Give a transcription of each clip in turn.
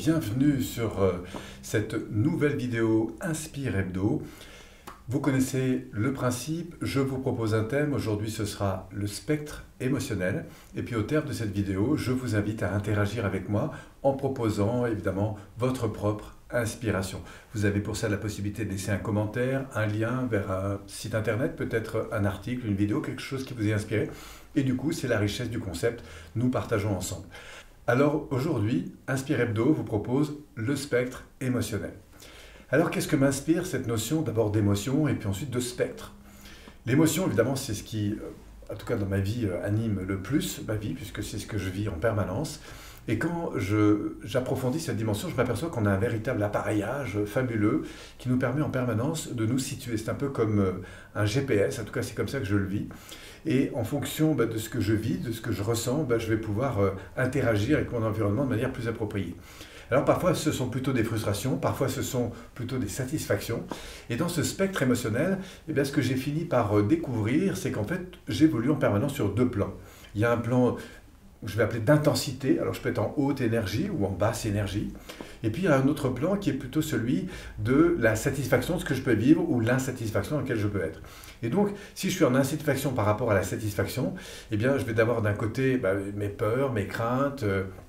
bienvenue sur cette nouvelle vidéo Inspire Hebdo. Vous connaissez le principe, je vous propose un thème, aujourd'hui ce sera le spectre émotionnel. Et puis au terme de cette vidéo, je vous invite à interagir avec moi en proposant évidemment votre propre inspiration. Vous avez pour ça la possibilité de laisser un commentaire, un lien vers un site internet, peut-être un article, une vidéo, quelque chose qui vous est inspiré. Et du coup, c'est la richesse du concept, nous partageons ensemble. Alors aujourd'hui, Inspire Hebdo vous propose le spectre émotionnel. Alors qu'est-ce que m'inspire cette notion d'abord d'émotion et puis ensuite de spectre? L'émotion, évidemment, c'est ce qui, en tout cas dans ma vie, anime le plus ma vie, puisque c'est ce que je vis en permanence. Et quand j'approfondis cette dimension, je m'aperçois qu'on a un véritable appareillage fabuleux qui nous permet en permanence de nous situer. C'est un peu comme un GPS, en tout cas c'est comme ça que je le vis. Et en fonction de ce que je vis, de ce que je ressens, je vais pouvoir interagir avec mon environnement de manière plus appropriée. Alors parfois ce sont plutôt des frustrations, parfois ce sont plutôt des satisfactions. Et dans ce spectre émotionnel, ce que j'ai fini par découvrir, c'est qu'en fait j'évolue en permanence sur deux plans. Il y a un plan que je vais appeler d'intensité, alors je peux être en haute énergie ou en basse énergie. Et puis il y a un autre plan qui est plutôt celui de la satisfaction de ce que je peux vivre ou l'insatisfaction dans laquelle je peux être. Et donc, si je suis en insatisfaction par rapport à la satisfaction, je vais d'avoir d'un côté mes peurs, mes craintes,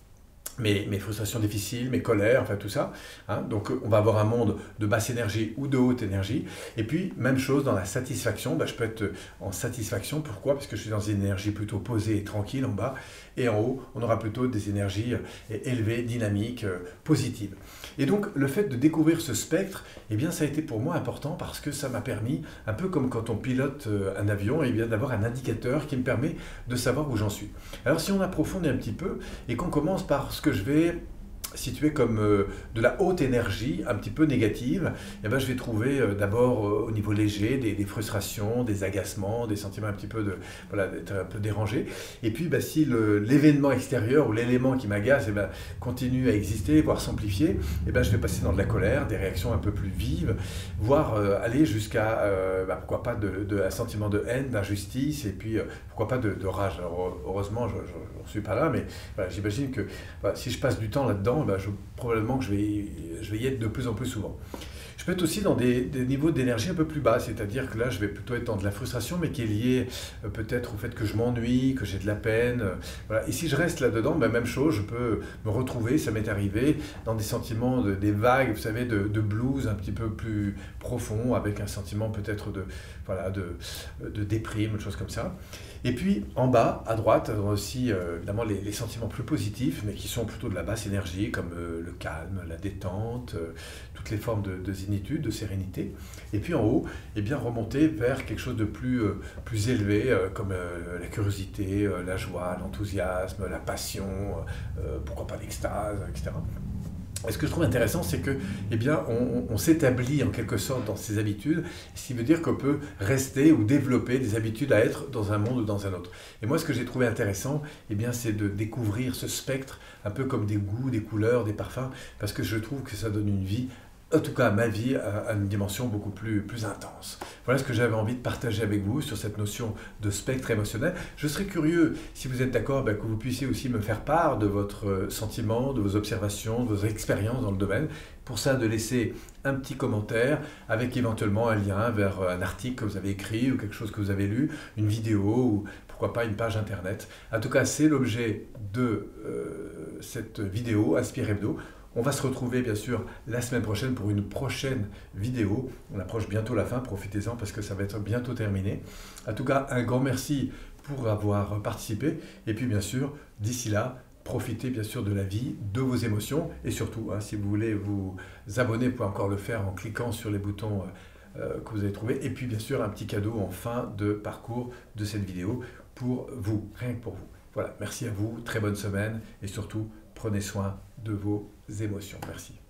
mes frustrations difficiles, mes colères, enfin tout ça. Donc on va avoir un monde de basse énergie ou de haute énergie. Et puis, même chose dans la satisfaction, je peux être en satisfaction. Pourquoi? Parce que je suis dans une énergie plutôt posée et tranquille en bas. Et en haut, on aura plutôt des énergies élevées, dynamiques, positives. Et donc, le fait de découvrir ce spectre, ça a été pour moi important parce que ça m'a permis, un peu comme quand on pilote un avion, d'avoir un indicateur qui me permet de savoir où j'en suis. Alors, si on approfondit un petit peu et qu'on commence par ce que je vais situé comme de la haute énergie, un petit peu négative, je vais trouver d'abord au niveau léger des frustrations, des agacements, des sentiments un petit peu d'être un peu dérangé. Et puis si l'événement extérieur ou l'élément qui m'agace continue à exister, voire s'amplifier, je vais passer dans de la colère, des réactions un peu plus vives, voire aller jusqu'à, pourquoi pas, un sentiment de haine, d'injustice, et puis pourquoi pas de rage. Alors, heureusement, je n'en suis pas là, mais j'imagine que si je passe du temps là-dedans, probablement que je vais y être de plus en plus souvent. Je peux être aussi dans des niveaux d'énergie un peu plus bas, c'est-à-dire que là, je vais plutôt être dans de la frustration, mais qui est liée peut-être au fait que je m'ennuie, que j'ai de la peine. Voilà. Et si je reste là-dedans, même chose, je peux me retrouver, ça m'est arrivé, dans des sentiments, des vagues, vous savez, de blues un petit peu plus profonds, avec un sentiment peut-être de déprime, une chose comme ça. Et puis, en bas, à droite, on a aussi évidemment les sentiments plus positifs, mais qui sont plutôt de la basse énergie, comme le calme, la détente, toutes les formes de zénitude, de sérénité. Et puis en haut, remonter vers quelque chose de plus élevé, comme la curiosité, la joie, l'enthousiasme, la passion, pourquoi pas l'extase, etc. Et ce que je trouve intéressant, c'est que, on s'établit en quelque sorte dans ces habitudes, ce qui veut dire qu'on peut rester ou développer des habitudes à être dans un monde ou dans un autre. Et moi, ce que j'ai trouvé intéressant, c'est de découvrir ce spectre, un peu comme des goûts, des couleurs, des parfums, parce que je trouve que ça donne une vie, en tout cas à ma vie, à une dimension beaucoup plus intense. Voilà ce que j'avais envie de partager avec vous sur cette notion de spectre émotionnel. Je serais curieux, si vous êtes d'accord, que vous puissiez aussi me faire part de votre sentiment, de vos observations, de vos expériences dans le domaine. Pour ça, de laisser un petit commentaire avec éventuellement un lien vers un article que vous avez écrit ou quelque chose que vous avez lu, une vidéo ou pourquoi pas une page internet. En tout cas, c'est l'objet de cette vidéo Inspire Hebdo. On va se retrouver bien sûr la semaine prochaine pour une prochaine vidéo. On approche bientôt la fin, profitez-en parce que ça va être bientôt terminé. En tout cas, un grand merci pour avoir participé. Et puis bien sûr, d'ici là, profitez bien sûr de la vie, de vos émotions. Et surtout, si vous voulez vous abonner, vous pouvez encore le faire en cliquant sur les boutons que vous avez trouvés. Et puis bien sûr, un petit cadeau en fin de parcours de cette vidéo pour vous, rien que pour vous. Voilà, merci à vous, très bonne semaine et surtout, prenez soin de vos émotions. Merci.